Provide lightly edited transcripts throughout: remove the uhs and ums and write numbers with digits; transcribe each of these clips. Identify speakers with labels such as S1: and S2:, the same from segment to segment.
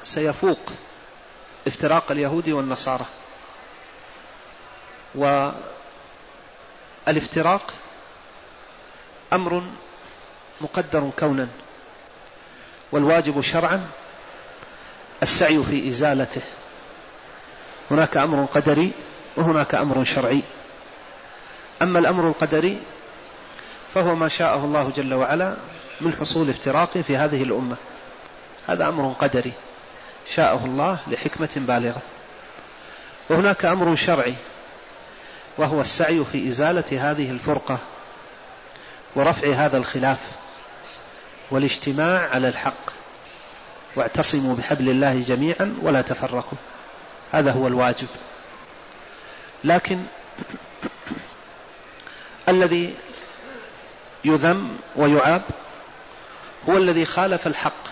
S1: سيفوق افتراق اليهود والنصارى. والافتراق أمر مقدر كونا، والواجب شرعا السعي في إزالته. هناك أمر قدري وهناك أمر شرعي. أما الأمر القدري فهو ما شاءه الله جل وعلا من حصول افتراقه في هذه الأمة، هذا أمر قدري شاءه الله لحكمة بالغة. وهناك أمر شرعي وهو السعي في إزالة هذه الفرقة ورفع هذا الخلاف والاجتماع على الحق، واعتصموا بحبل الله جميعا ولا تفرقوا، هذا هو الواجب. لكن الذي يذم ويعاب هو الذي خالف الحق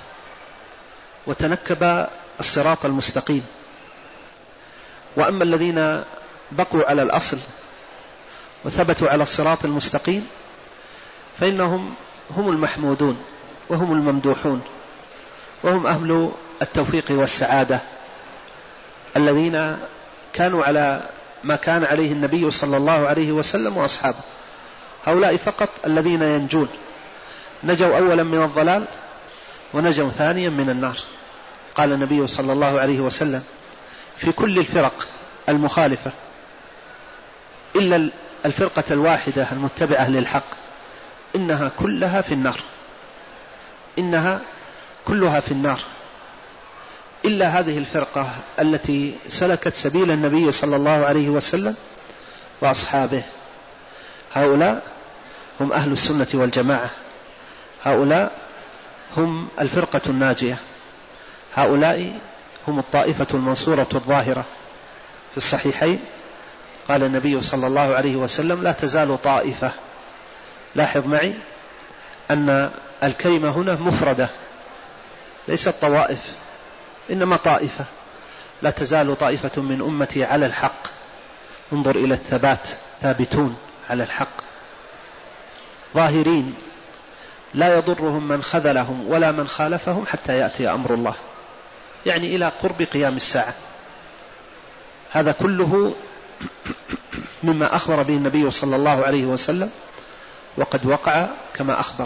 S1: وتنكب الصراط المستقيم. وأما الذين بقوا على الأصل وثبتوا على الصراط المستقيم فإنهم هم المحمودون وهم الممدوحون وهم أهل التوفيق والسعادة، الذين كانوا على ما كان عليه النبي صلى الله عليه وسلم وأصحابه. هؤلاء فقط الذين ينجون، نجوا أولا من الضلال ونجوا ثانيا من النار. قال النبي صلى الله عليه وسلم في كل الفرق المخالفة إلا الفرقة الواحدة المتبعة للحق إنها كلها في النار، إنها كلها في النار، إلا هذه الفرقة التي سلكت سبيل النبي صلى الله عليه وسلم وأصحابه. هؤلاء هم أهل السنة والجماعة، هؤلاء هم الفرقة الناجية، هؤلاء هم الطائفة المنصورة الظاهرة. في الصحيحين قال النبي صلى الله عليه وسلم لا تزال طائفة، لاحظ معي أن الكلمة هنا مفردة ليست طوائف، إنما طائفة. لا تزال طائفة من أمتي على الحق، انظر إلى الثبات، ثابتون على الحق ظاهرين لا يضرهم من خذلهم ولا من خالفهم حتى يأتي أمر الله، يعني إلى قرب قيام الساعة. هذا كله مما أخبر به النبي صلى الله عليه وسلم، وقد وقع كما أخبر.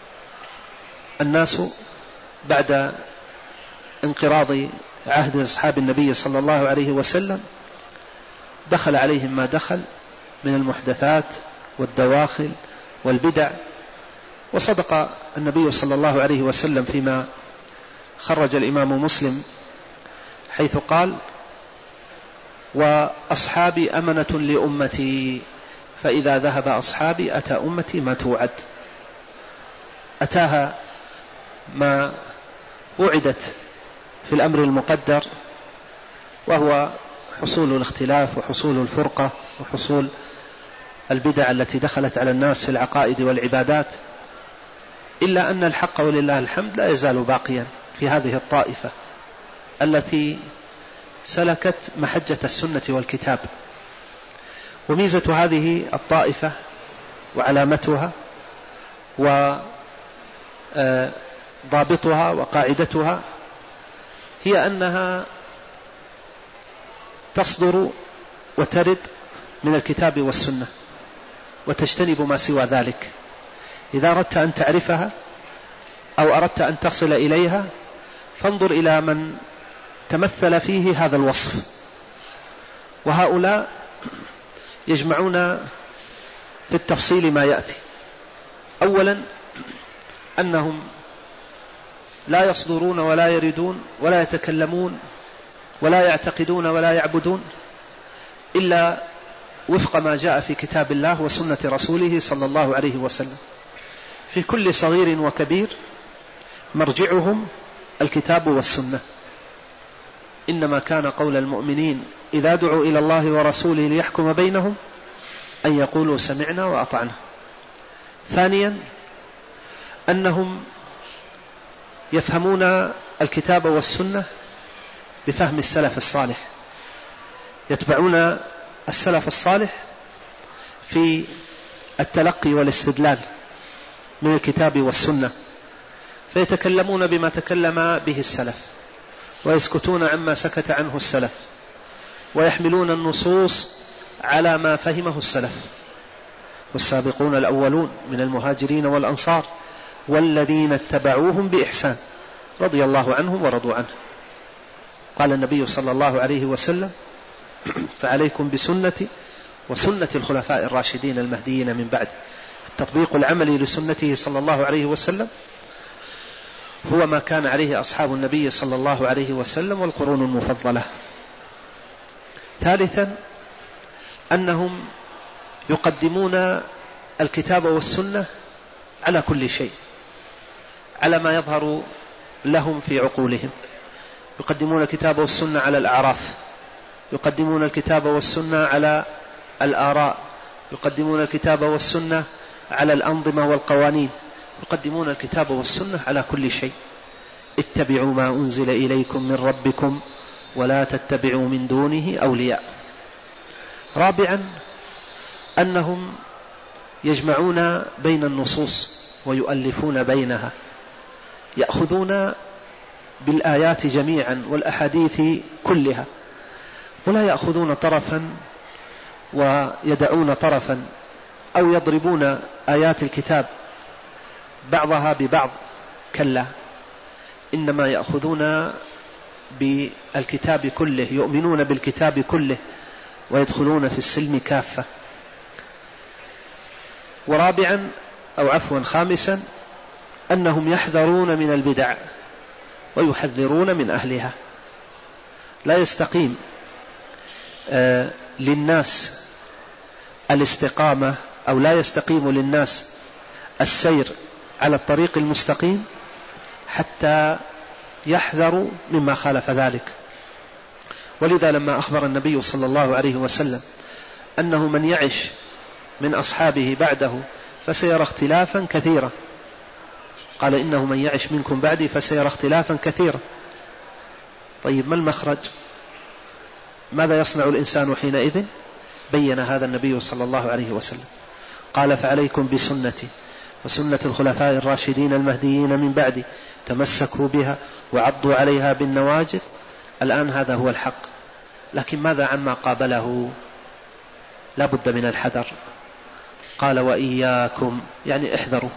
S1: الناس بعد انقراض عهد أصحاب النبي صلى الله عليه وسلم دخل عليهم ما دخل من المحدثات والدواخل والبدع. وصدق النبي صلى الله عليه وسلم فيما خرج الإمام مسلم حيث قال وأصحابي أمنة لأمتي فإذا ذهب أصحابي أتى أمتي ما توعد. أتاها ما وعدت في الأمر المقدر، وهو حصول الاختلاف وحصول الفرقة وحصول البدع التي دخلت على الناس في العقائد والعبادات. إلا أن الحق ولله الحمد لا يزال باقيا في هذه الطائفة التي سلكت محجة السنة والكتاب. وميزة هذه الطائفة وعلامتها وضابطها وقاعدتها هي أنها تصدر وترد من الكتاب والسنة وتجتنب ما سوى ذلك. إذا أردت أن تعرفها أو أردت أن تصل إليها فانظر إلى من تمثل فيه هذا الوصف. وهؤلاء يجمعون في التفصيل ما يأتي. أولا أنهم لا يصدرون ولا يردون ولا يتكلمون ولا يعتقدون ولا يعبدون إلا وفق ما جاء في كتاب الله وسنة رسوله صلى الله عليه وسلم. في كل صغير وكبير مرجعهم الكتاب والسنة. إنما كان قول المؤمنين إذا دعوا إلى الله ورسوله ليحكم بينهم أن يقولوا سمعنا وأطعنا. ثانيا أنهم يفهمون الكتاب والسنة بفهم السلف الصالح، يتبعون السلف الصالح في التلقي والاستدلال من الكتاب والسنة، فيتكلمون بما تكلم به السلف ويسكتون عما سكت عنه السلف، ويحملون النصوص على ما فهمه السلف. والسابقون الأولون من المهاجرين والأنصار والذين اتبعوهم بإحسان رضي الله عنهم ورضوا عنه. قال النبي صلى الله عليه وسلم: فعليكم بسنتي وسنة الخلفاء الراشدين المهديين من بعد. التطبيق العملي لسنته صلى الله عليه وسلم هو ما كان عليه أصحاب النبي صلى الله عليه وسلم والقرون المفضلة. ثالثا أنهم يقدمون الكتاب والسنة على كل شيء، على ما يظهر لهم في عقولهم. يقدمون الكتاب والسنة على الأعراف، يقدمون الكتاب والسنة على الآراء، يقدمون الكتاب والسنة على الأنظمة والقوانين، يقدمون الكتاب والسنة على كل شيء. اتبعوا ما أنزل إليكم من ربكم ولا تتبعوا من دونه أولياء. رابعا أنهم يجمعون بين النصوص ويؤلفون بينها، يأخذون بالآيات جميعا والأحاديث كلها، ولا يأخذون طرفا ويدعون طرفا، أو يضربون آيات الكتاب بعضها ببعض، كلا، إنما يأخذون بالكتاب كله، يؤمنون بالكتاب كله ويدخلون في السلم كافة. ورابعا أو عفوا خامسا أنهم يحذرون من البدع ويحذرون من أهلها. لا يستقيم للناس الاستقامة، أو لا يستقيم للناس السير على الطريق المستقيم حتى يحذروا مما خالف ذلك. ولذا لما أخبر النبي صلى الله عليه وسلم أنه من يعش من أصحابه بعده فسيرى اختلافا كثيرا، قال: إنه من يعش منكم بعدي فسيرى اختلافا كثيرا. طيب، ما المخرج؟ ماذا يصنع الإنسان حينئذ؟ بين هذا النبي صلى الله عليه وسلم، قال: فعليكم بسنتي وسنة الخلفاء الراشدين المهديين من بعدي، تمسكوا بها وعضوا عليها بالنواجذ. الآن هذا هو الحق، لكن ماذا عما قابله؟ لا بد من الحذر. قال: وإياكم، يعني احذروا،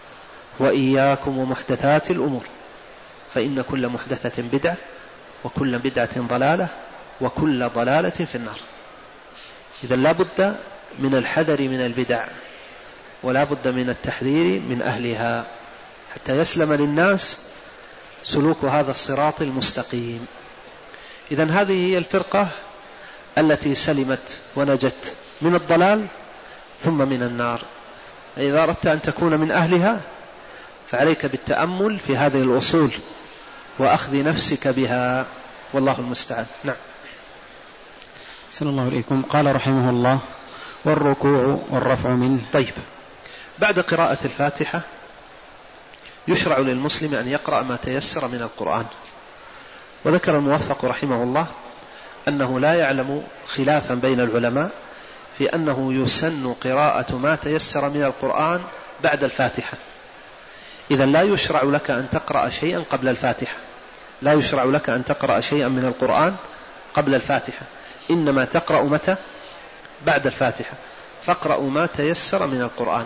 S1: وإياكم ومحدثات الأمور، فإن كل محدثة بدعة وكل بدعة ضلالة وكل ضلالة في النار. إذا لا بد من الحذر من البدع، ولا بد من التحذير من أهلها، حتى يسلم للناس سلوك هذا الصراط المستقيم. إذا هذه هي الفرقة التي سلمت ونجت من الضلال ثم من النار. إذا أردت أن تكون من أهلها فعليك بالتأمل في هذه الأصول وأخذ نفسك بها، والله المستعان. نعم.
S2: صلى الله عليكم. قال رحمه الله: والركوع والرفع منه.
S1: طيب، بعد قراءة الفاتحة يشرع للمسلم أن يقرأ ما تيسر من القرآن. وذكر الموفق رحمه الله أنه لا يعلم خلافا بين العلماء في أنه يسن قراءة ما تيسر من القرآن بعد الفاتحة. إذا لا يشرع لك أن تقرأ شيئا قبل الفاتحة، لا يشرع لك أن تقرأ شيئا من القرآن قبل الفاتحة، إنما تقرأ متى؟ بعد الفاتحة. فاقرأوا ما تيسر من القرآن.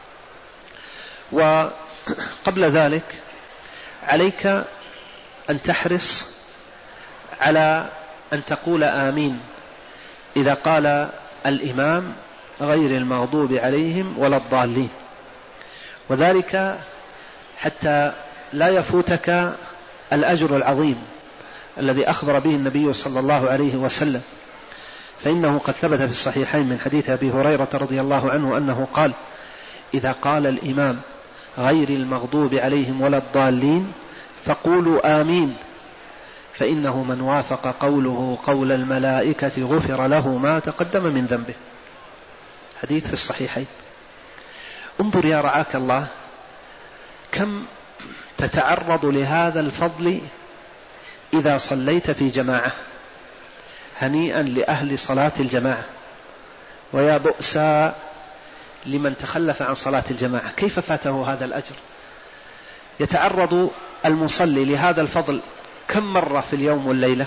S1: وقبل ذلك عليك أن تحرص على أن تقول آمين إذا قال الإمام غير المغضوب عليهم ولا الضالين، وذلك حتى لا يفوتك الأجر العظيم الذي أخبر به النبي صلى الله عليه وسلم. فإنه قد ثبت في الصحيحين من حديث أبي هريرة رضي الله عنه أنه قال: إذا قال الإمام غير المغضوب عليهم ولا الضالين فقولوا آمين، فإنه من وافق قوله قول الملائكة غفر له ما تقدم من ذنبه. حديث في الصحيحين. انظر يا رعاك الله كم تتعرض لهذا الفضل إذا صليت في جماعة. هنيئا لأهل صلاة الجماعة، ويا بؤسا لمن تخلف عن صلاة الجماعة، كيف فاته هذا الأجر؟ يتعرض المصلي لهذا الفضل كم مرة في اليوم والليلة؟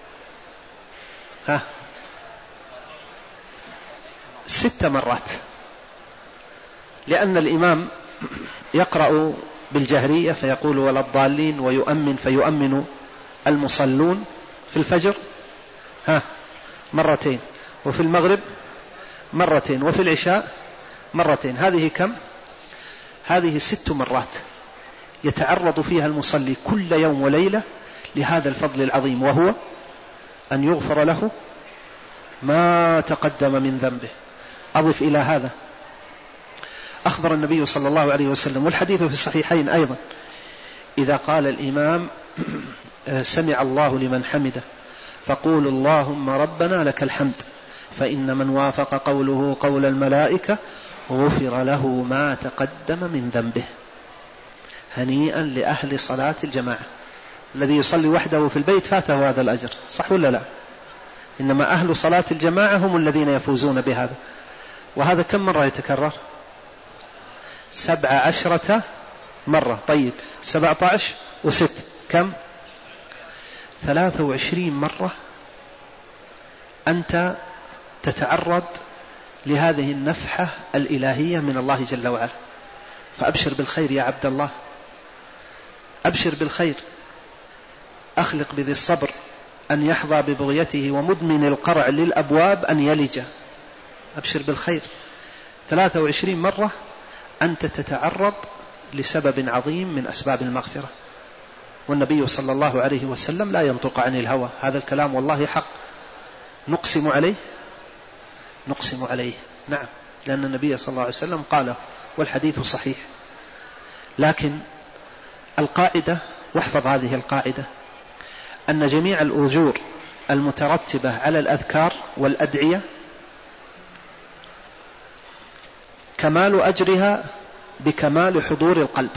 S1: 6 مرات، لأن الإمام يقرأ بالجهرية فيقول ولا الضالين ويؤمن فيؤمن المصلون في الفجر 2 مرات، وفي المغرب 2 مرات، وفي العشاء 2 مرات. هذه كم؟ هذه 6 مرات يتعرض فيها المصلي كل يوم وليلة لهذا الفضل العظيم، وهو أن يغفر له ما تقدم من ذنبه. أضف إلى هذا أخبر النبي صلى الله عليه وسلم، والحديث في الصحيحين أيضا، إذا قال الإمام سمع الله لمن حمده فقولوا اللهم ربنا لك الحمد، فإن من وافق قوله قول الملائكة غفر له ما تقدم من ذنبه. هنيئا لأهل صلاة الجماعة. الذي يصلي وحده في البيت فاته هذا الأجر، صح ولا لا؟ إنما أهل صلاة الجماعة هم الذين يفوزون بهذا. وهذا كم مرة يتكرر؟ 17 مرة. طيب 17 و6 كم؟ 23 مرة أنت تتعرض لهذه النفحة الإلهية من الله جل وعلا. فأبشر بالخير يا عبد الله، أبشر بالخير. أخلق بذي الصبر أن يحظى ببغيته، ومدمن القرع للأبواب أن يلج. أبشر بالخير. 23 مرة أنت تتعرض لسبب عظيم من أسباب المغفرة. والنبي صلى الله عليه وسلم لا ينطق عن الهوى، هذا الكلام والله حق. نقسم عليه، نقسم عليه، نعم، لأن النبي صلى الله عليه وسلم قاله والحديث صحيح. لكن القاعدة، واحفظ هذه القاعدة، أن جميع الأجور المترتبة على الأذكار والأدعية كمال أجرها بكمال حضور القلب،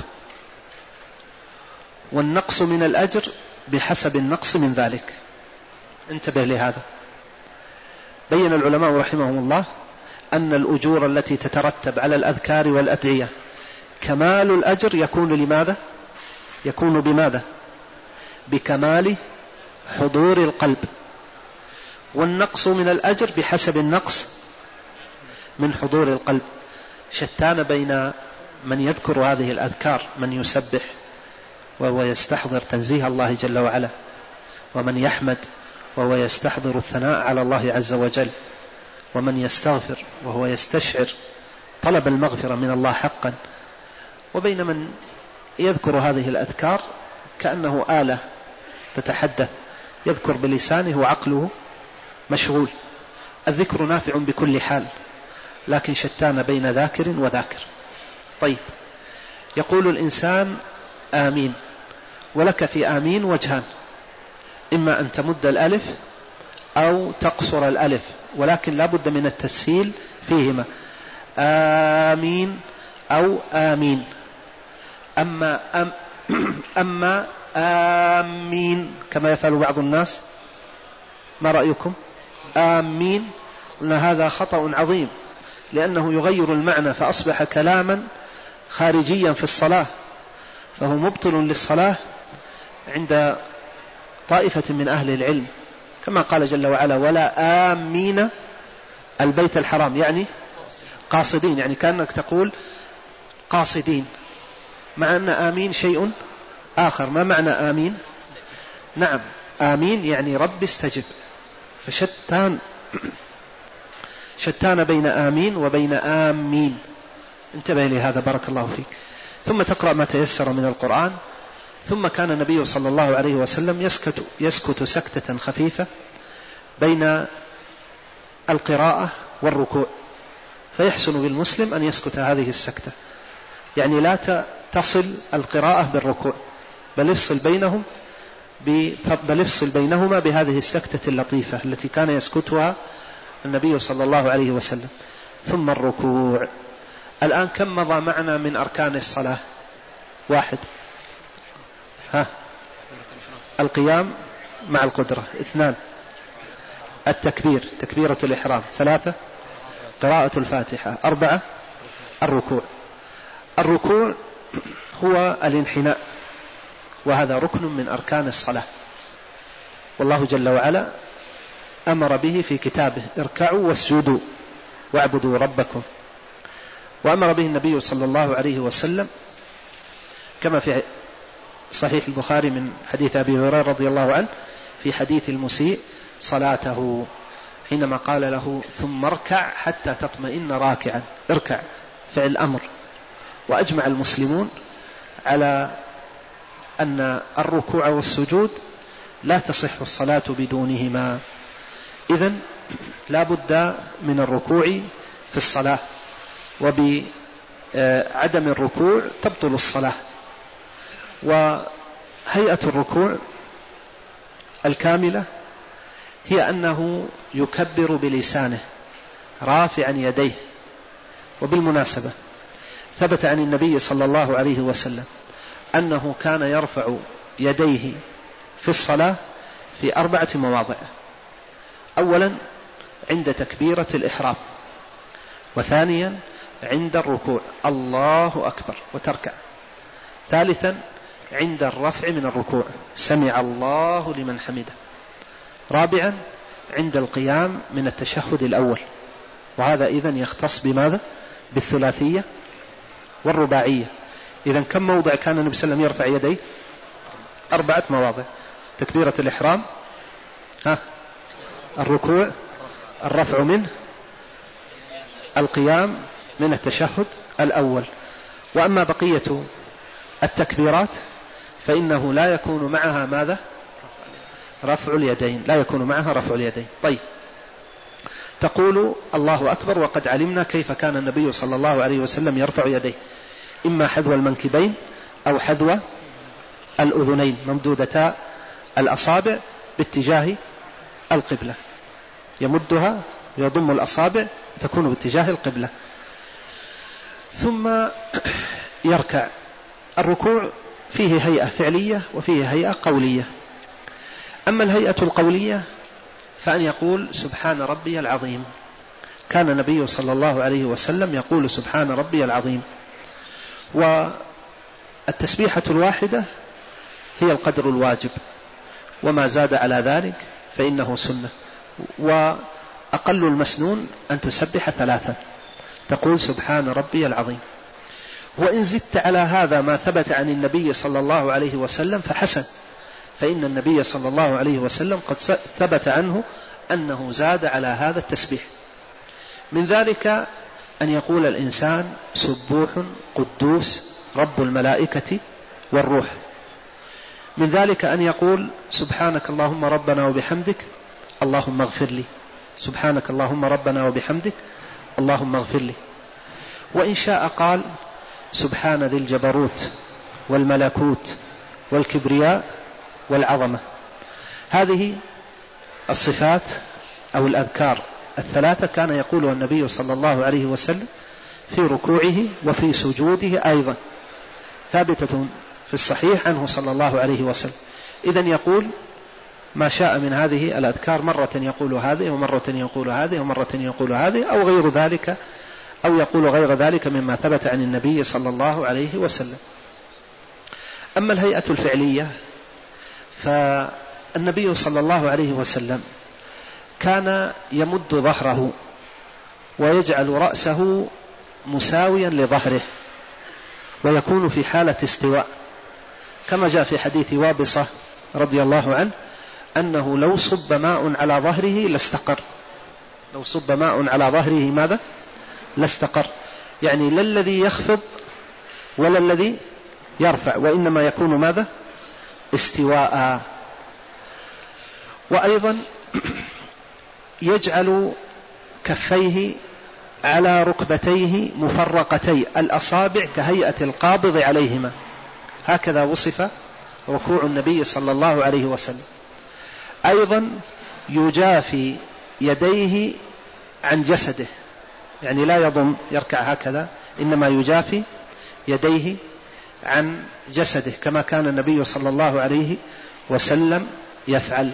S1: والنقص من الأجر بحسب النقص من ذلك. انتبه لهذا. بين العلماء رحمهم الله أن الأجور التي تترتب على الأذكار والأدعية كمال الأجر يكون لماذا؟ يكون بماذا؟ بكمال حضور القلب، والنقص من الأجر بحسب النقص من حضور القلب. شتان بين من يذكر هذه الأذكار، من يسبح وهو يستحضر تنزيه الله جل وعلا، ومن يحمد وهو يستحضر الثناء على الله عز وجل، ومن يستغفر وهو يستشعر طلب المغفرة من الله حقا، وبين من يذكر هذه الأذكار كأنه آلة تتحدث، يذكر بلسانه وعقله مشغول. الذكر نافع بكل حال، لكن شتان بين ذاكر وذاكر. طيب، يقول الإنسان آمين، ولك في آمين وجهان، إما أن تمد الألف أو تقصر الألف، ولكن لا بد من التسهيل فيهما، آمين أو آمين. أما آمين كما يفعل بعض الناس، ما رأيكم؟ آمين، قلنا هذا خطأ عظيم، لأنه يغير المعنى فأصبح كلاما خارجيا في الصلاة، فهو مبطل للصلاة عند طائفة من أهل العلم، كما قال جل وعلا ولا آمين البيت الحرام، يعني قاصدين، يعني كأنك تقول قاصدين، مع أن آمين شيء آخر. ما معنى آمين؟ نعم، آمين يعني رب استجب. شتان بين آمين وبين آمين. انتبه لهذا بارك الله فيك. ثم تقرأ ما تيسر من القرآن. ثم كان النبي صلى الله عليه وسلم يسكت سكتة خفيفة بين القراءة والركوع، فيحسن بالمسلم أن يسكت هذه السكتة، يعني لا تصل القراءة بالركوع، بل افصل بينهما بهذه السكتة اللطيفة التي كان يسكتها النبي صلى الله عليه وسلم. ثم الركوع. الآن كم مضى معنا من أركان الصلاة؟ 1 القيام مع القدرة، 2 التكبير تكبيرة الإحرام، 3 قراءة الفاتحة، 4 الركوع. الركوع هو الانحناء وهذا ركن من أركان الصلاة، والله جل وعلا أمر به في كتابه: اركعوا واسجدوا واعبدوا ربكم. وأمر به النبي صلى الله عليه وسلم كما في صحيح البخاري من حديث أبي هريرة رضي الله عنه في حديث المسيء صلاته، حينما قال له: ثم اركع حتى تطمئن راكعا. اركع فعل أمر. وأجمع المسلمون على أن الركوع والسجود لا تصح الصلاة بدونهما، إذن لا بد من الركوع في الصلاة، وبعدم الركوع تبطل الصلاة. وهيئة الركوع الكاملة هي أنه يكبر بلسانه رافعا يديه. وبالمناسبة ثبت عن النبي صلى الله عليه وسلم أنه كان يرفع يديه في الصلاة في 4 مواضع: أولا عند تكبيرة الإحرام، وثانيا عند الركوع الله أكبر وتركع، ثالثا عند الرفع من الركوع سمع الله لمن حمده، رابعا عند القيام من التشهد الأول. وهذا إذن يختص بماذا؟ بالثلاثية والرباعية. إذن كم موضع كان النبي صلى الله عليه وسلم يرفع يديه؟ 4 مواضع: تكبيرة الإحرام، الركوع، الرفع منه، القيام من التشهد الأول. وأما بقية التكبيرات فإنه لا يكون معها ماذا؟ رفع اليدين، لا يكون معها رفع اليدين. طيب، تقول الله أكبر وقد علمنا كيف كان النبي صلى الله عليه وسلم يرفع يديه، إما حذو المنكبين أو حذو الأذنين ممدودتا الأصابع باتجاه القبلة، يمدها ويضم الأصابع تكون باتجاه القبلة، ثم يركع. الركوع فيه هيئة فعلية وفيه هيئة قولية. أما الهيئة القولية فأن يقول: سبحان ربي العظيم. كان النبي صلى الله عليه وسلم يقول: سبحان ربي العظيم. والتسبيحة الواحدة هي القدر الواجب، وما زاد على ذلك فإنه سنة. وأقل المسنون أن تسبح 3، تقول: سبحان ربي العظيم. وإن زدت على هذا ما ثبت عن النبي صلى الله عليه وسلم فحسن، فإن النبي صلى الله عليه وسلم قد ثبت عنه أنه زاد على هذا التسبيح. من ذلك أن يقول الإنسان: سبوح قدوس رب الملائكة والروح. من ذلك أن يقول: سبحانك اللهم ربنا وبحمدك اللهم اغفر لي. سبحانك اللهم ربنا وبحمدك اللهم اغفر لي. وإن شاء قال: سبحان ذي الجبروت والملكوت والكبرياء والعظمة. هذه الصفات أو الأذكار 3 كان يقولها النبي صلى الله عليه وسلم في ركوعه وفي سجوده أيضا، ثابتة في الصحيح عنه صلى الله عليه وسلم. إذن يقول ما شاء من هذه الأذكار، مرة يقول هذه ومرة يقول هذه ومرة يقول هذه، أو غير ذلك، أو يقول غير ذلك مما ثبت عن النبي صلى الله عليه وسلم. أما الهيئة الفعلية فالنبي صلى الله عليه وسلم كان يمد ظهره ويجعل رأسه مساويا لظهره، ويكون في حالة استواء، كما جاء في حديث وابصة رضي الله عنه أنه لو صب ماء على ظهره لاستقر. لو صب ماء على ظهره ماذا؟ لاستقر، يعني لا الذي يخفض ولا الذي يرفع، وإنما يكون ماذا؟ استواء. وأيضا يجعل كفيه على ركبتيه مفرقتي الأصابع كهيئة القابض عليهما. هكذا وصف ركوع النبي صلى الله عليه وسلم. أيضا يجافي يديه عن جسده، يعني لا يضم يركع هكذا، إنما يجافي يديه عن جسده كما كان النبي صلى الله عليه وسلم يفعل.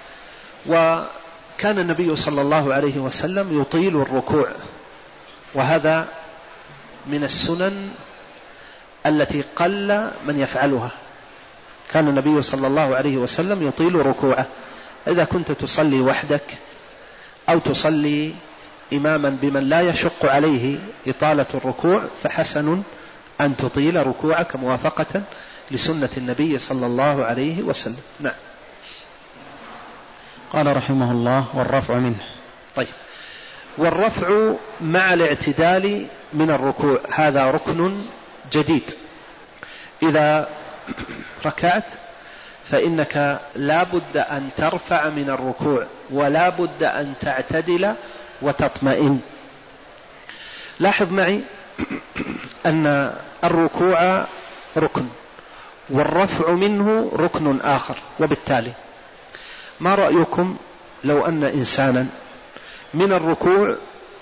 S1: وكان النبي صلى الله عليه وسلم يطيل الركوع، وهذا من السنن التي قل من يفعلها، كان النبي صلى الله عليه وسلم يطيل ركوعه. إذا كنت تصلي وحدك أو تصلي إماما بمن لا يشق عليه إطالة الركوع فحسن أن تطيل ركوعك موافقة لسنة النبي صلى الله عليه وسلم. نعم.
S2: قال رحمه الله: والرفع منه.
S1: طيب، والرفع مع الاعتدال من الركوع هذا ركن جديد. إذا ركعت فإنك لا بد أن ترفع من الركوع ولا بد أن تعتدل وتطمئن. لاحظ معي أن الركوع ركن والرفع منه ركن آخر، وبالتالي ما رأيكم لو أن إنسانا من الركوع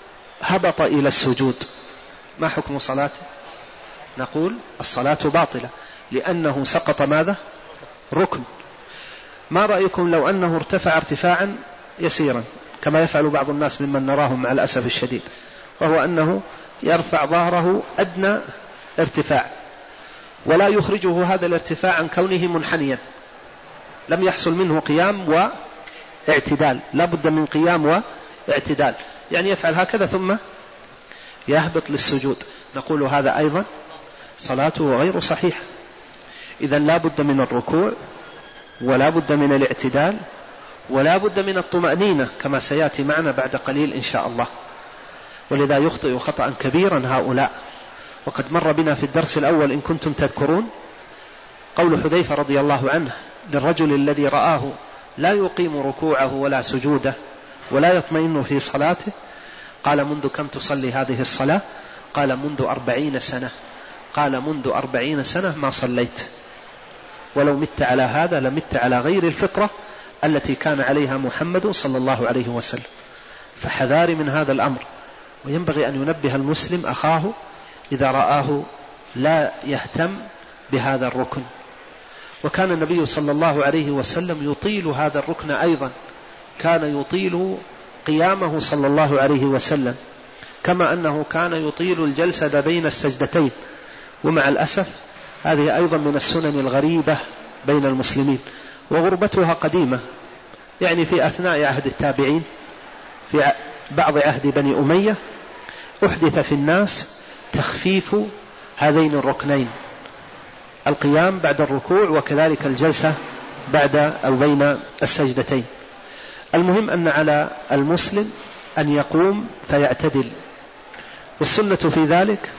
S1: هبط إلى السجود، ما حكم صلاته؟ نقول الصلاة باطلة لأنه سقط ماذا؟ ركن. ما رأيكم لو أنه ارتفع ارتفاعا يسيرا كما يفعل بعض الناس ممن نراهم مع الأسف الشديد، وهو أنه يرفع ظهره أدنى ارتفاع ولا يخرجه هذا الارتفاع عن كونه منحنيا، لم يحصل منه قيام واعتدال، لا بد من قيام واعتدال، يعني يفعل هكذا ثم يهبط للسجود. نقول هذا أيضا صلاته غير صحيحة. إذن لا بد من الركوع ولا بد من الاعتدال ولا بد من الطمأنينة كما سيأتي معنا بعد قليل إن شاء الله. ولذا يخطئ خطأ كبيرا هؤلاء، وقد مر بنا في الدرس الأول إن كنتم تذكرون قول حذيفة رضي الله عنه للرجل الذي رآه لا يقيم ركوعه ولا سجوده ولا يطمئن في صلاته، قال: منذ كم تصلي هذه الصلاة؟ قال: منذ 40 سنة. قال: منذ 40 سنة ما صليت، ولو مت على هذا لمت على غير الفطرة التي كان عليها محمد صلى الله عليه وسلم. فحذار من هذا الأمر، وينبغي أن ينبه المسلم أخاه إذا رآه لا يهتم بهذا الركن. وكان النبي صلى الله عليه وسلم يطيل هذا الركن أيضا، كان يطيل قيامه صلى الله عليه وسلم، كما أنه كان يطيل الجلسة بين السجدتين. ومع الأسف هذه أيضا من السنن الغريبة بين المسلمين، وغربتها قديمة، يعني في أثناء عهد التابعين في بعض عهد بني أمية أحدث في الناس تخفيف هذين الركنين، القيام بعد الركوع وكذلك الجلسة بعد أو بين السجدتين. المهم أن على المسلم أن يقوم فيعتدل، والسنة في ذلك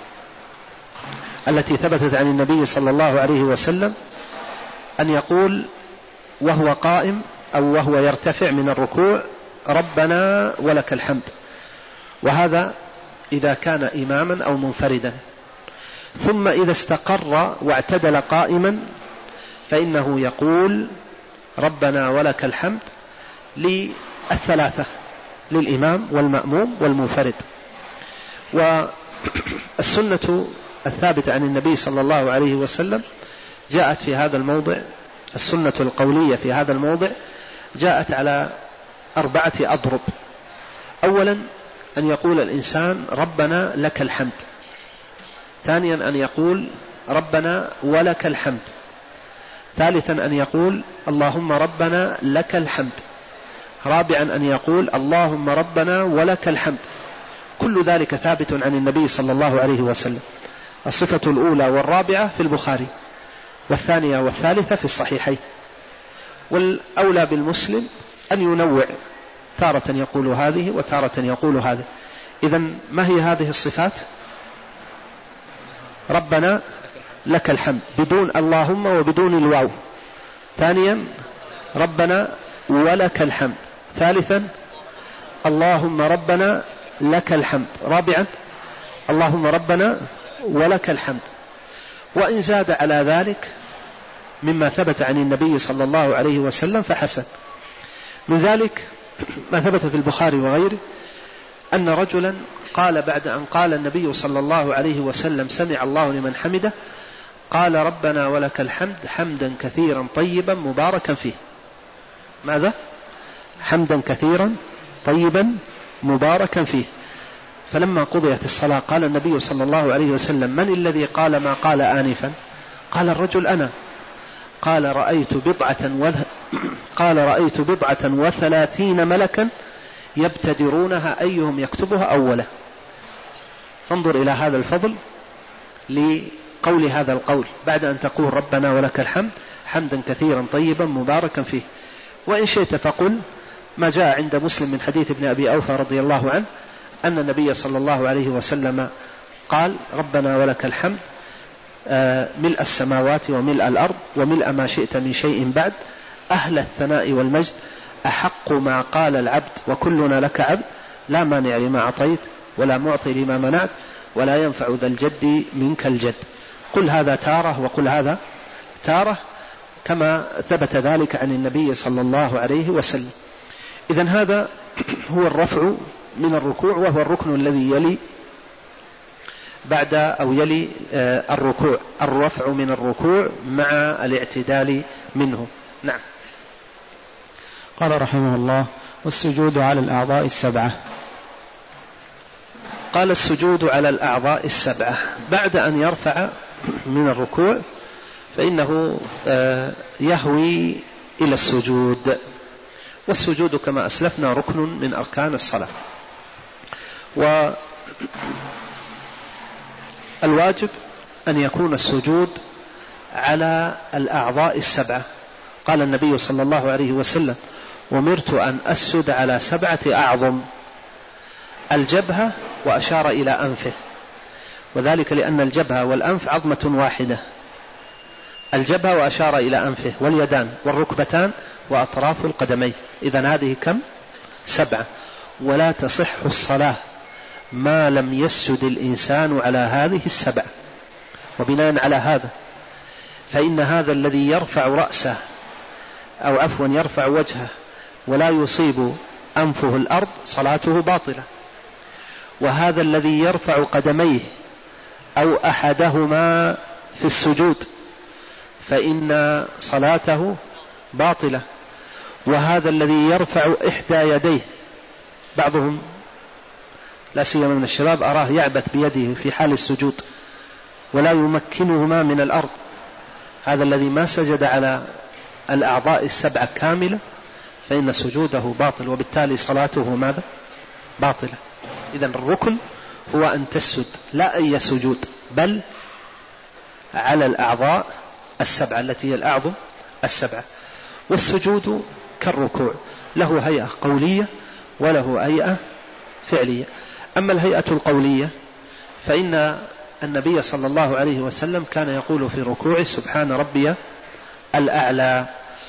S1: التي ثبتت عن النبي صلى الله عليه وسلم أن يقول وهو قائم أو وهو يرتفع من الركوع: ربنا ولك الحمد. وهذا إذا كان إماما أو منفردا. ثم إذا استقر واعتدل قائما فإنه يقول: ربنا ولك الحمد للثلاثة، للإمام والمأموم والمنفرد. والسنة الثابتة عن النبي صلى الله عليه وسلم جاءت في هذا الموضع، السنة القولية في هذا الموضع جاءت على 4 أضرب. أولا أن يقول الإنسان: ربنا لك الحمد. ثانيا أن يقول: ربنا ولك الحمد. ثالثا أن يقول: اللهم ربنا لك الحمد. رابعا أن يقول: اللهم ربنا ولك الحمد. كل ذلك ثابت عن النبي صلى الله عليه وسلم. الصفة الأولى والرابعة في البخاري، والثانية والثالثة في الصحيحين. والأولى بالمسلم أن ينوع، تارة يقول هذه وتارة يقول هذه. إذن ما هي هذه الصفات؟ ربنا لك الحمد بدون اللهم وبدون الواو. ثانيا ربنا ولك الحمد. ثالثا اللهم ربنا لك الحمد. رابعا اللهم ربنا ولك الحمد. وإن زاد على ذلك مما ثبت عن النبي صلى الله عليه وسلم فحسن. من ذلك ما ثبت في البخاري وغيره أن رجلا قال بعد أن قال النبي صلى الله عليه وسلم: سمع الله لمن حمده، قال: ربنا ولك الحمد حمدا كثيرا طيبا مباركا فيه. ماذا؟ حمدا كثيرا طيبا مباركا فيه. فلما قضيت الصلاة قال النبي صلى الله عليه وسلم: من الذي قال ما قال آنفا؟ قال الرجل: أنا. قال رأيت 37 ملكا يبتدرونها أيهم يكتبها أوله. فانظر إلى هذا الفضل لقول هذا القول بعد أن تقول ربنا ولك الحمد حمدا كثيرا طيبا مباركا فيه. وإن شئت فقل ما جاء عند مسلم من حديث ابن أبي أوفى رضي الله عنه أن النبي صلى الله عليه وسلم قال ربنا ولك الحمد ملء السماوات وملء الأرض وملء ما شئت من شيء بعد، أهل الثناء والمجد، أحق ما قال العبد وكلنا لك عبد، لا مانع لما أعطيت ولا معطي لما منعت ولا ينفع ذا الجد منك الجد. قل هذا تارة وقل هذا تارة، كما ثبت ذلك عن النبي صلى الله عليه وسلم. إذن هذا هو الرفع من الركوع، وهو الركن الذي يلي بعد أو يلي الركوع، الرفع من الركوع مع الاعتدال منه. نعم.
S2: قال رحمه الله: والسجود على الأعضاء السبعة.
S1: قال السجود على الأعضاء السبعة بعد أن يرفع من الركوع فإنه يهوي إلى السجود، والسجود كما أسلفنا ركن من أركان الصلاة. والواجب أن يكون السجود على الأعضاء السبعة. قال النبي صلى الله عليه وسلم: أمرت أن أسجد على 7 أعظم، الجبهة، وأشار إلى أنفه، وذلك لأن الجبهة والأنف عظمة واحدة. الجبهة وأشار إلى أنفه، واليدان والركبتان وأطراف القدمين. إذن هذه كم؟ 7. ولا تصح الصلاة ما لم يسجد الإنسان على هذه 7. وبناء على هذا فإن هذا الذي يرفع رأسه أو عفوا يرفع وجهه ولا يصيب أنفه الأرض صلاته باطلة، وهذا الذي يرفع قدميه أو أحدهما في السجود فإن صلاته باطلة، وهذا الذي يرفع إحدى يديه، بعضهم لا سيما من الشباب أراه يعبث بيده في حال السجود ولا يمكنهما من الأرض، هذا الذي ما سجد على الأعضاء 7 كاملة فإن سجوده باطل، وبالتالي صلاته ماذا؟ باطلة. إذن الركن هو أن تسجد لا أي سجود، بل على الأعضاء 7 التي هي الأعظم 7. والسجود كالركوع، له هيئة قولية وله هيئة فعلية. أما الهيئة القولية فإن النبي صلى الله عليه وسلم كان يقول في ركوعه: سبحان ربي الأعلى.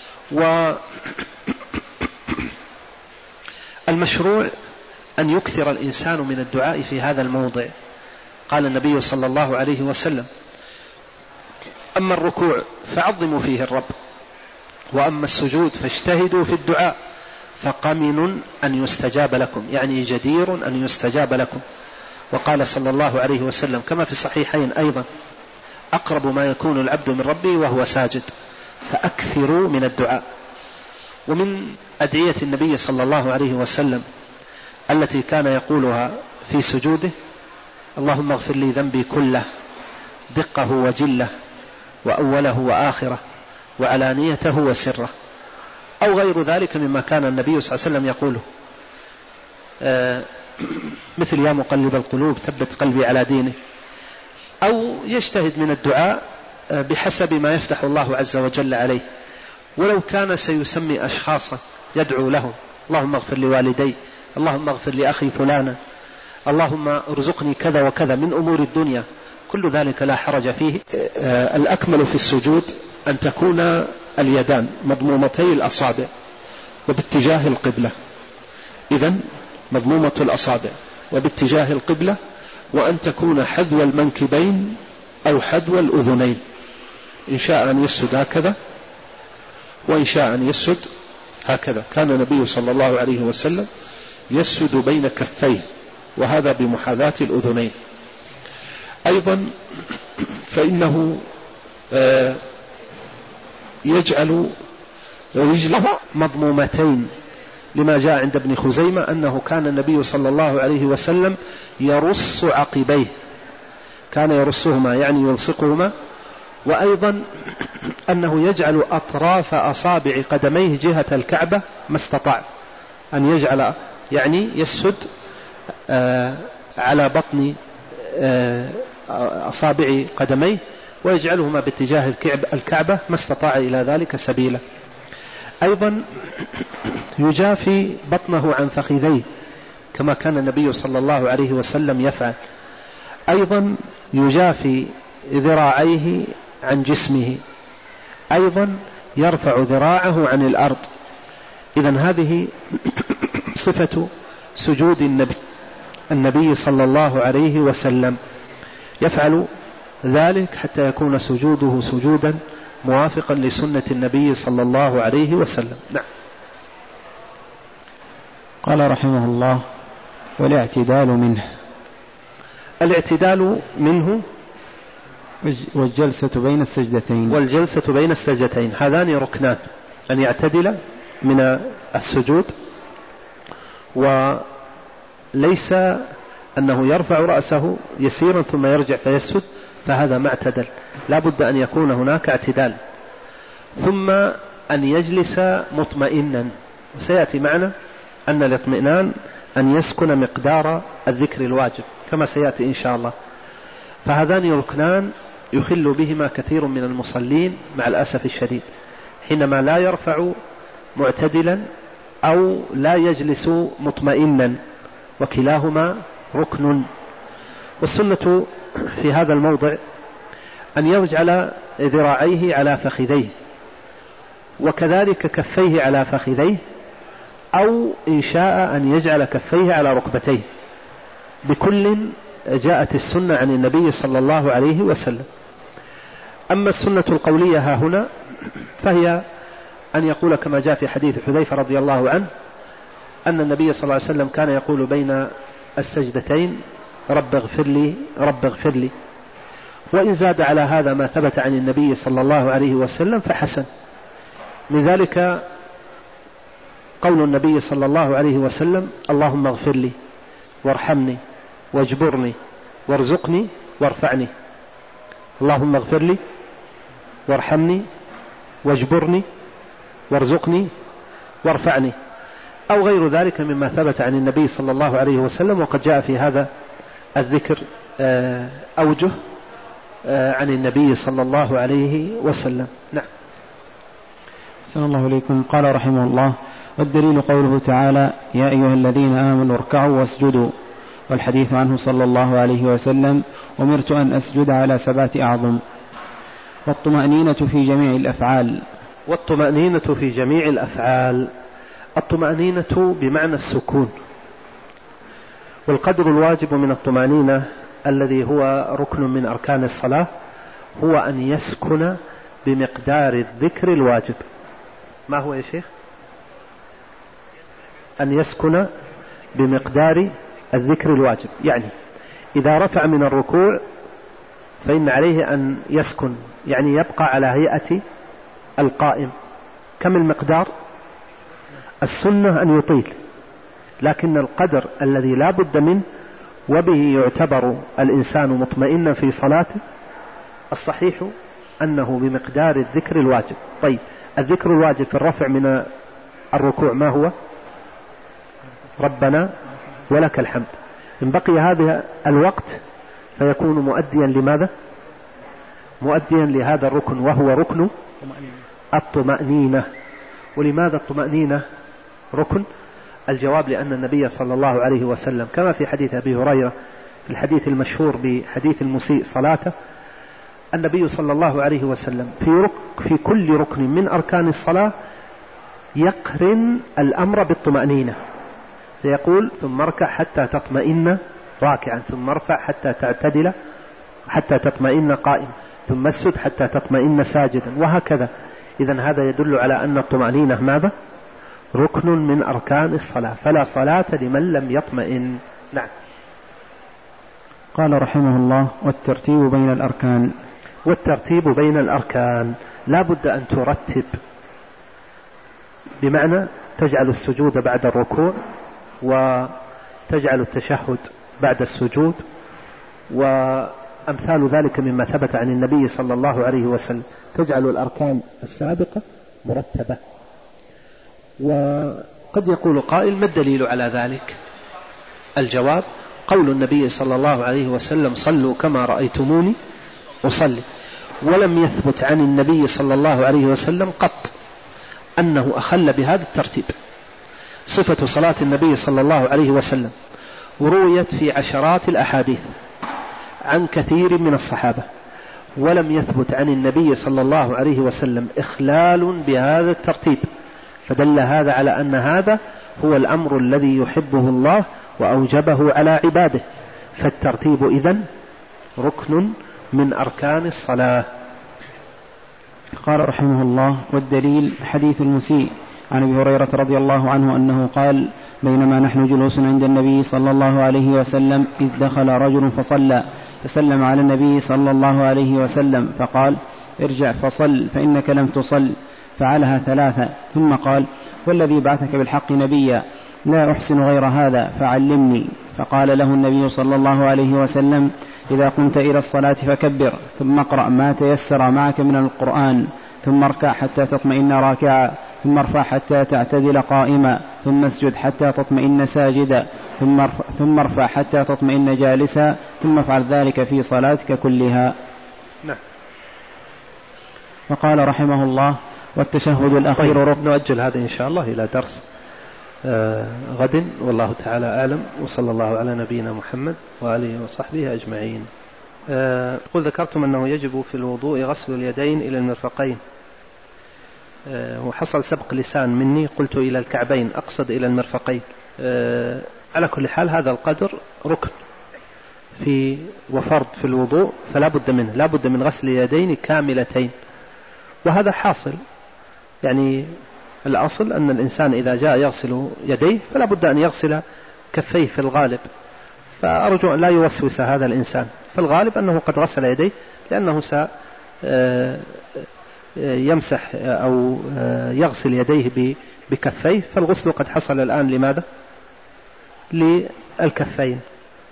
S1: والمشروع أن يكثر الإنسان من الدعاء في هذا الموضع. قال النبي صلى الله عليه وسلم: أما الركوع فعظموا فيه الرب، وأما السجود فاجتهدوا في الدعاء فقمن أن يستجاب لكم، يعني جدير أن يستجاب لكم. وقال صلى الله عليه وسلم كما في الصحيحين أيضا: أقرب ما يكون العبد من ربه وهو ساجد، فأكثروا من الدعاء. ومن أدعية النبي صلى الله عليه وسلم التي كان يقولها في سجوده: اللهم اغفر لي ذنبي كله دقه وجله وأوله وآخره وعلانيته وسره، أو غير ذلك مما كان النبي صلى الله عليه وسلم يقوله، مثل يا مقلب القلوب ثبت قلبي على دينه. أو يجتهد من الدعاء بحسب ما يفتح الله عز وجل عليه، ولو كان سيسمي أشخاصا يدعو لهم: اللهم اغفر لوالدي، اللهم اغفر لأخي فلانا، اللهم ارزقني كذا وكذا من أمور الدنيا، كل ذلك لا حرج فيه. الأكمل في السجود أن تكون اليدان مضمومتي الأصابع وباتجاه القبلة، إذن مضمومة الأصابع وباتجاه القبلة، وأن تكون حذو المنكبين أو حذو الأذنين، إن شاء أن يسجد هكذا وإن شاء أن يسجد هكذا. كان النبي صلى الله عليه وسلم يسجد بين كفيه، وهذا بمحاذاة الأذنين. أيضا فإنه يجعل رجله مضمومتين، لما جاء عند ابن خزيمة أنه كان النبي صلى الله عليه وسلم يرص عقبيه، كان يرصهما يعني يلصقهما. وأيضا أنه يجعل أطراف أصابع قدميه جهة الكعبة ما استطاع أن يجعل، يعني يسد على بطن أصابع قدميه ويجعلهما باتجاه الكعبة ما استطاع إلى ذلك سبيلا. أيضا يجافي بطنه عن فخذيه كما كان النبي صلى الله عليه وسلم يفعل. أيضا يجافي ذراعيه عن جسمه. أيضا يرفع ذراعه عن الأرض. إذن هذه صفة سجود النبي صلى الله عليه وسلم، يفعل ذلك حتى يكون سجوده سجودا موافقا لسنة النبي صلى الله عليه وسلم. نعم.
S2: قال رحمه الله: والاعتدال منه.
S1: الاعتدال منه
S2: والجلسة بين السجدتين.
S1: والجلسة بين السجدتين هذان ركنان، أن يعتدل من السجود، وليس أنه يرفع رأسه يسيرا ثم يرجع فيسجد، فهذا ما اعتدل، لا بد أن يكون هناك اعتدال. ثم أن يجلس مطمئنا، وسيأتي معنا أن الاطمئنان أن يسكن مقدار الذكر الواجب كما سيأتي إن شاء الله. فهذان ركنان يخل بهما كثير من المصلين مع الأسف الشديد، حينما لا يرفع معتدلا أو لا يجلس مطمئنا، وكلاهما ركن. والسنة في هذا الموضع أن يجعل ذراعيه على فخذيه، وكذلك كفيه على فخذيه، أو إن شاء أن يجعل كفيه على ركبتيه، بكل جاءت السنة عن النبي صلى الله عليه وسلم. أما السنة القولية ها هنا فهي أن يقول كما جاء في حديث حذيفة رضي الله عنه أن النبي صلى الله عليه وسلم كان يقول بين السجدتين: رب اغفر لي رب اغفر لي. وإن زاد على هذا ما ثبت عن النبي صلى الله عليه وسلم فحسن. من ذلك قول النبي صلى الله عليه وسلم: اللهم اغفر لي وارحمني واجبرني وارزقني وارفعني. اللهم اغفر لي وارحمني واجبرني وارزقني وارفعني، أو غير ذلك مما ثبت عن النبي صلى الله عليه وسلم. وقد جاء في هذا الذكر أوجه عن النبي صلى الله عليه وسلم. نعم.
S2: صلى الله عليكم. قال رحمه الله: والدليل قوله تعالى: يا أيها الذين آمنوا اركعوا واسجدوا. والحديث عنه صلى الله عليه وسلم: أمرت أن أسجد على 7 أعظم. والطمأنينة في جميع الأفعال.
S1: والطمأنينة في جميع الأفعال. الطمأنينة بمعنى السكون. والقدر الواجب من الطمأنينة الذي هو ركن من أركان الصلاة هو أن يسكن بمقدار الذكر الواجب. ما هو يا شيخ؟ أن يسكن بمقدار الذكر الواجب، يعني إذا رفع من الركوع فإن عليه أن يسكن، يعني يبقى على هيئة القائم. كم المقدار؟ السنة أن يطيل، لكن القدر الذي لا بد منه وبه يعتبر الإنسان مطمئنا في صلاته الصحيح أنه بمقدار الذكر الواجب. طيب، الذكر الواجب في الرفع من الركوع ما هو؟ ربنا ولك الحمد. إن بقي هذا الوقت فيكون مؤديا لماذا؟ مؤديا لهذا الركن، وهو ركن الطمأنينة. ولماذا الطمأنينة ركن؟ الجواب: لأن النبي صلى الله عليه وسلم كما في حديث أبي هريرة في الحديث المشهور بحديث المسيء صلاته، النبي صلى الله عليه وسلم في كل ركن من أركان الصلاة يقرن الأمر بالطمأنينة، فيقول: ثم اركع حتى تطمئن راكعا، ثم ارفع حتى تعتدل حتى تطمئن قائما، ثم اسجد حتى تطمئن ساجدا، وهكذا. إذن هذا يدل على أن الطمأنينة ماذا؟ ركن من أركان الصلاة، فلا صلاة لمن لم يطمئن. نعم.
S2: قال رحمه الله: والترتيب بين الأركان.
S1: والترتيب بين الأركان لا بد أن ترتب، بمعنى تجعل السجود بعد الركوع، وتجعل التشهد بعد السجود، وأمثال ذلك مما ثبت عن النبي صلى الله عليه وسلم. تجعل الأركان السابقة مرتبة. وقد يقول قائل: ما الدليل على ذلك؟ الجواب: قول النبي صلى الله عليه وسلم: صلوا كما رأيتموني أصلي. ولم يثبت عن النبي صلى الله عليه وسلم قط أنه أخل بهذا الترتيب. صفة صلاة النبي صلى الله عليه وسلم رويت في عشرات الأحاديث عن كثير من الصحابة، ولم يثبت عن النبي صلى الله عليه وسلم إخلال بهذا الترتيب، فدل هذا على أن هذا هو الأمر الذي يحبه الله وأوجبه على عباده، فالترتيب إذن ركن من أركان الصلاة.
S2: قال رحمه الله: والدليل حديث المسيء عن أبي هريرة رضي الله عنه أنه قال: بينما نحن جلوس عند النبي صلى الله عليه وسلم إذ دخل رجل فصلى، فسلم على النبي صلى الله عليه وسلم فقال: ارجع فصل فإنك لم تصل. فعلها ثلاثة ثم قال: والذي بعثك بالحق نبيا لا أحسن غير هذا فعلمني. فقال له النبي صلى الله عليه وسلم: إذا قمت إلى الصلاة فكبر، ثم اقرأ ما تيسر معك من القرآن، ثم اركع حتى تطمئن راكعا، ثم ارفع حتى تعتدل قائما، ثم اسجد حتى تطمئن ساجدا، ثم ارفع حتى تطمئن جالسا، ثم افعل ذلك في صلاتك كلها.
S1: نعم.
S2: وقال رحمه الله: والتشهد الأخير ركن.
S1: نؤجل هذا إن شاء الله إلى درس غد، والله تعالى أعلم، وصلى الله على نبينا محمد وآله وصحبه أجمعين. قل ذكرتم أنه يجب في الوضوء غسل اليدين إلى المرفقين، وحصل سبق لسان مني قلت إلى الكعبين، أقصد إلى المرفقين. على كل حال هذا القدر ركن وفرض في الوضوء، فلا بد منه، لا بد من غسل اليدين كاملتين، وهذا حاصل. يعني الأصل أن الإنسان إذا جاء يغسل يديه فلا بد أن يغسل كفيه في الغالب، فأرجو أن لا يوسوس هذا الإنسان، فالغالب أنه قد غسل يديه لأنه يمسح أو يغسل يديه بكفيه، فالغسل قد حصل الآن. لماذا؟ للكفين.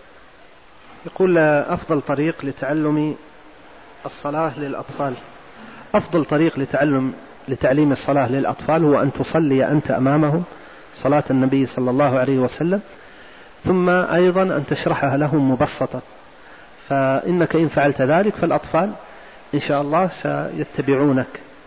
S1: يقول: أفضل طريق لتعلم الصلاة للأطفال. أفضل طريق لتعليم الصلاة للأطفال هو أن تصلي أنت أمامهم صلاة النبي صلى الله عليه وسلم، ثم أيضا أن تشرحها لهم مبسطة، فإنك إن فعلت ذلك فالأطفال إن شاء الله سيتبعونك.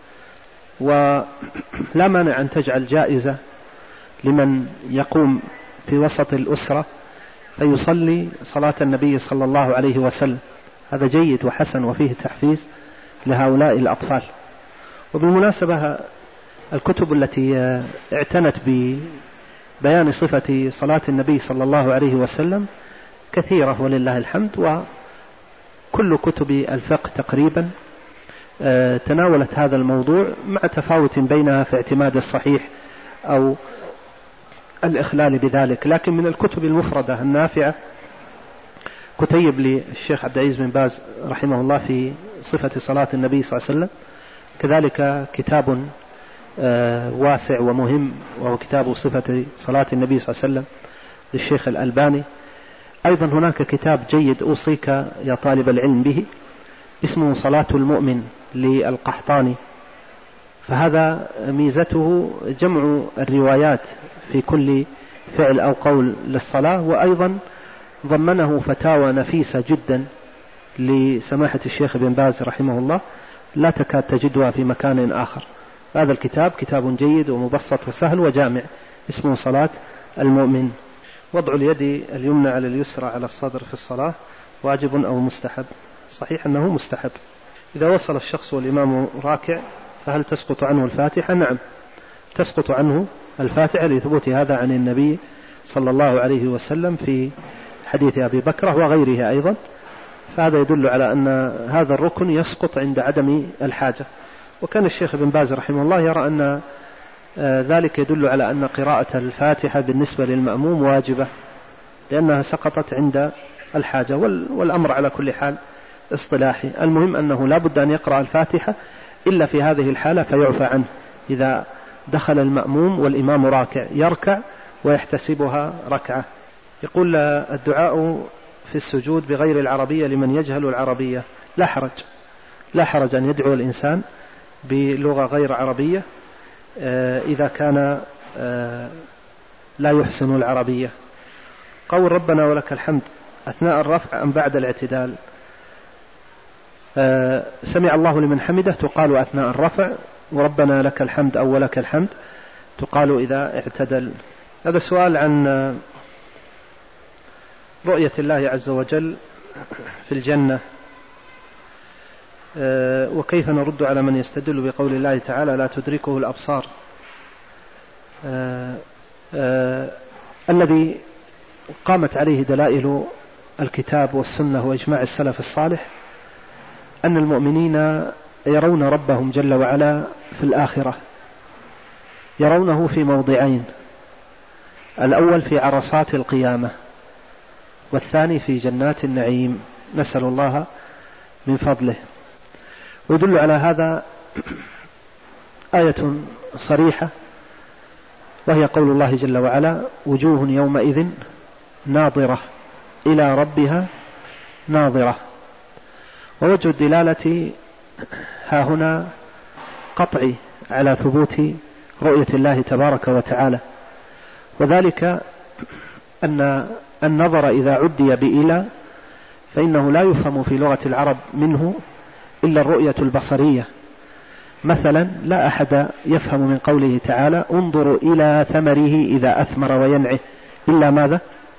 S1: ولا مانع أن تجعل جائزة لمن يقوم في وسط الأسرة فيصلي صلاة النبي صلى الله عليه وسلم، هذا جيد وحسن وفيه تحفيز لهؤلاء الأطفال. وبالمناسبة الكتب التي اعتنت ببيان صفة صلاة النبي صلى الله عليه وسلم كثيرة ولله الحمد، وكل كتب الفقه تقريبا تناولت هذا الموضوع مع تفاوت بينها في اعتماد الصحيح أو الإخلال بذلك. لكن من الكتب المفردة النافعة كتيب للشيخ عبد العزيز بن باز رحمه الله في صفة صلاة النبي صلى الله عليه وسلم، كذلك كتاب واسع ومهم وهو كتاب صفة صلاة النبي صلى الله عليه وسلم للشيخ الألباني. أيضا هناك كتاب جيد أوصيك يا طالب العلم به اسمه صلاة المؤمن للقحطاني، فهذا ميزته جمع الروايات في كل فعل أو قول للصلاة، وأيضا ضمنه فتاوى نفيسة جدا لسماحة الشيخ بن باز رحمه الله لا تكاد تجدها في مكان آخر. هذا الكتاب كتاب جيد ومبسط وسهل وجامع، اسمه صلاة المؤمن. وضع اليد اليمنى على اليسرى على الصدر في الصلاة واجب أو مستحب؟ صحيح أنه مستحب. إذا وصل الشخص والإمام راكع فهل تسقط عنه الفاتحة؟ نعم، تسقط عنه الفاتحة لثبوت هذا عن النبي صلى الله عليه وسلم في حديث أبي بكر وغيره أيضا، فهذا يدل على أن هذا الركن يسقط عند عدم الحاجة. وكان الشيخ بن باز رحمه الله يرى أن ذلك يدل على أن قراءة الفاتحة بالنسبة للمأموم واجبة لأنها سقطت عند الحاجة، والأمر على كل حال اصطلاحي. المهم أنه لا بد أن يقرأ الفاتحة إلا في هذه الحالة فيعفى عنه، إذا دخل المأموم والإمام راكع يركع ويحتسبها ركعة. يقول: الدعاء في السجود بغير العربية لمن يجهل العربية. لا حرج أن يدعو الإنسان بلغة غير عربية إذا كان لا يحسن العربية. قول ربنا ولك الحمد أثناء الرفع أم بعد الاعتدال؟ سمع الله لمن حمده تقال أثناء الرفع، وربنا لك الحمد أو ولك الحمد تقال إذا اعتدل. هذا سؤال عن رؤية الله عز وجل في الجنة، وكيف نرد على من يستدل بقول الله تعالى لا تدركه الأبصار. الذي قامت عليه دلائل الكتاب والسنة وإجماع السلف الصالح أن المؤمنين يرون ربهم جل وعلا في الآخرة، يرونه في موضعين: الأول في عرصات القيامة، والثاني في جنات النعيم، نسأل الله من فضله. ويدل على هذا آية صريحة وهي قول الله جل وعلا وجوه يومئذ ناظرة إلى ربها ناظرة. ووجه الدلالة ها هنا قطعي على ثبوت رؤية الله تبارك وتعالى، وذلك أن النظر إذا عدي بإلى فإنه لا يفهم في لغة العرب منه إلا الرؤية البصرية. مثلا لا أحد يفهم من قوله تعالى انظروا إلى ثمره إذا أثمر وينعه إلا ماذا؟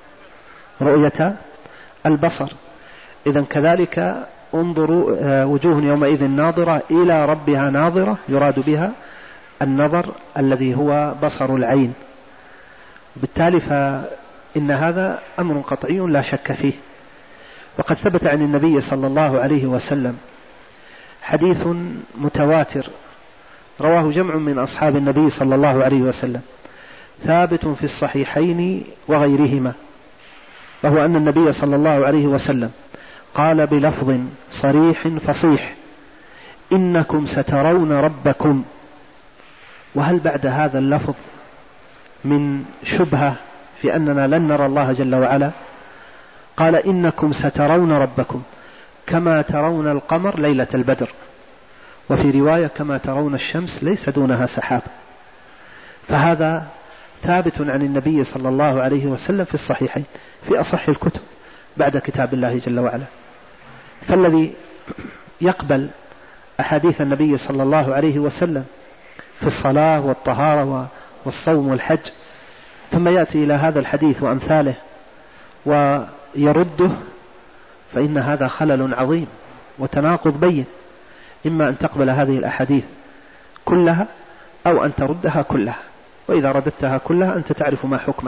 S1: رؤية البصر. إذن كذلك انظروا وجوه يومئذ ناظرة إلى ربها ناظرة، يراد بها النظر الذي هو بصر العين. بالتالي فإن هذا أمر قطعي لا شك فيه. وقد ثبت عن النبي صلى الله عليه وسلم حديث متواتر رواه جمع من أصحاب النبي صلى الله عليه وسلم ثابت في الصحيحين وغيرهما، وهو أن النبي صلى الله عليه وسلم قال بلفظ صريح فصيح إنكم سترون ربكم. وهل بعد هذا اللفظ من شبهة في أننا لن نرى الله جل وعلا؟ قال إنكم سترون ربكم كما ترون القمر ليلة البدر، وفي رواية كما ترون الشمس ليس دونها سحاب. فهذا ثابت عن النبي صلى الله عليه وسلم في الصحيحين في أصح الكتب بعد كتاب الله جل وعلا. فالذي يقبل أحاديث النبي صلى الله عليه وسلم في الصلاة والطهارة والصوم والحج ثم يأتي إلى هذا الحديث وأمثاله ويرده، فإن هذا خلل عظيم وتناقض بين، إما أن تقبل هذه الأحاديث كلها أو أن تردها كلها، وإذا رددتها كلها أنت تعرف ما حكمك.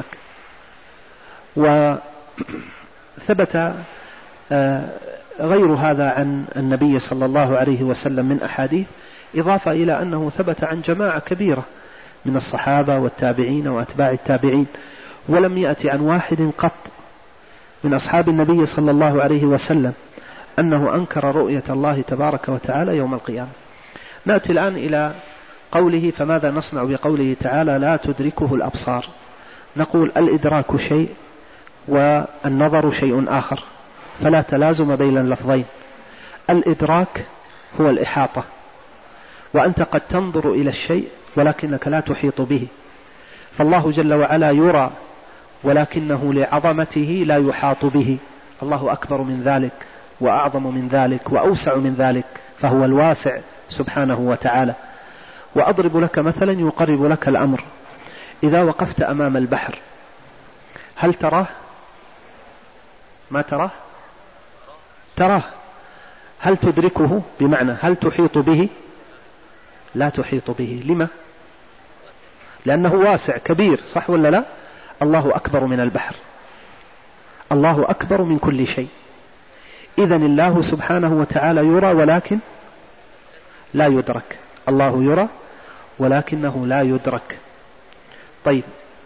S1: وثبت غير هذا عن النبي صلى الله عليه وسلم من أحاديث، إضافة إلى أنه ثبت عن جماعة كبيرة من الصحابة والتابعين وأتباع التابعين، ولم يأتي عن واحد قط من أصحاب النبي صلى الله عليه وسلم أنه أنكر رؤية الله تبارك وتعالى يوم القيامة. نأتي الآن إلى قوله فماذا نصنع بقوله تعالى لا تدركه الأبصار؟ نقول الإدراك شيء والنظر شيء آخر، فلا تلازم بين اللفظين. الإدراك هو الإحاطة، وأنت قد تنظر إلى الشيء ولكنك لا تحيط به، فالله جل وعلا يرى ولكنه لعظمته لا يحاط به. الله أكبر من ذلك وأعظم من ذلك وأوسع من ذلك، فهو الواسع سبحانه وتعالى. وأضرب لك مثلا يقرب لك الأمر: إذا وقفت أمام البحر هل تراه؟ ما تراه؟ تراه. هل تدركه؟ بمعنى هل تحيط به؟ لا تحيط به. لما؟ لأنه واسع كبير، صح ولا لا؟ الله أكبر من البحر، الله أكبر من كل شيء. إذن الله سبحانه وتعالى يرى ولكن لا يدرك. الله يرى ولكنه لا يدرك. طيب،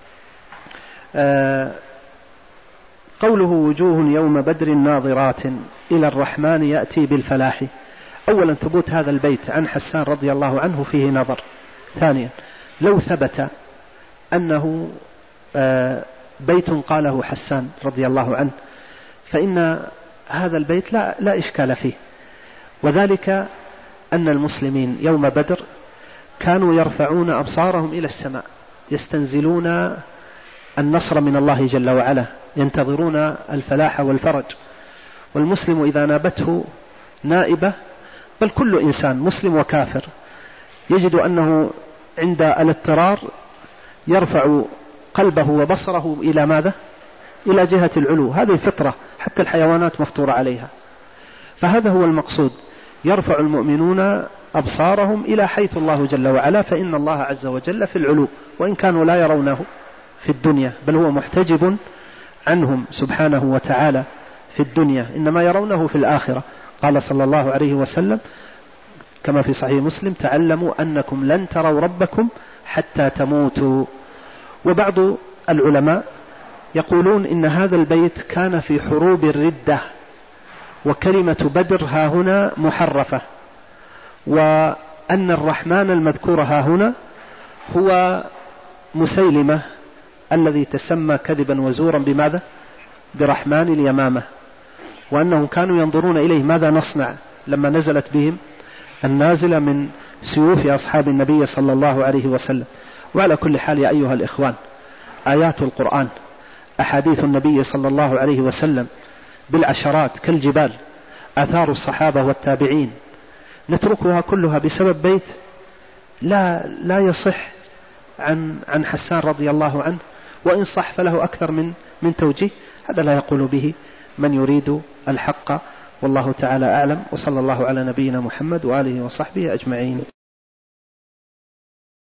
S1: قوله وجوه يوم بدر ناظرات إلى الرحمن يأتي بالفلاح. أولا ثبوت هذا البيت عن حسان رضي الله عنه فيه نظر. ثانيا لو ثبت أنه بيت قاله حسان رضي الله عنه فإن هذا البيت لا إشكال فيه، وذلك أن المسلمين يوم بدر كانوا يرفعون أبصارهم إلى السماء يستنزلون النصر من الله جل وعلا، ينتظرون الفلاح والفرج. والمسلم إذا نابته نائبة، بل كل إنسان مسلم وكافر، يجد أنه عند الاضطرار يرفع قلبه وبصره إلى ماذا؟ إلى جهة العلو. هذه الفطرة، حتى الحيوانات مفطورة عليها. فهذا هو المقصود، يرفع المؤمنون أبصارهم إلى حيث الله جل وعلا، فإن الله عز وجل في العلو، وإن كانوا لا يرونه في الدنيا، بل هو محتجب عنهم سبحانه وتعالى في الدنيا، إنما يرونه في الآخرة. قال صلى الله عليه وسلم كما في صحيح مسلم: تعلموا أنكم لن تروا ربكم حتى تموتوا. وبعض العلماء يقولون إن هذا البيت كان في حروب الردة، وكلمة بدر ها هنا محرفة، وأن الرحمن المذكور ها هنا هو مسيلمة الذي تسمى كذبا وزورا بماذا؟ برحمن اليمامة، وأنهم كانوا ينظرون إليه ماذا نصنع لما نزلت بهم النازلة من سيوف أصحاب النبي صلى الله عليه وسلم. وعلى كل حال يا أيها الإخوان، آيات القرآن، أحاديث النبي صلى الله عليه وسلم بالعشرات كالجبال، آثار الصحابة والتابعين، نتركها كلها بسبب بيت لا يصح عن حسان رضي الله عنه، وإن صح فله أكثر من توجيه. هذا لا يقول به من يريد الحق، والله تعالى أعلم. وصلى الله على نبينا محمد وآله وصحبه أجمعين.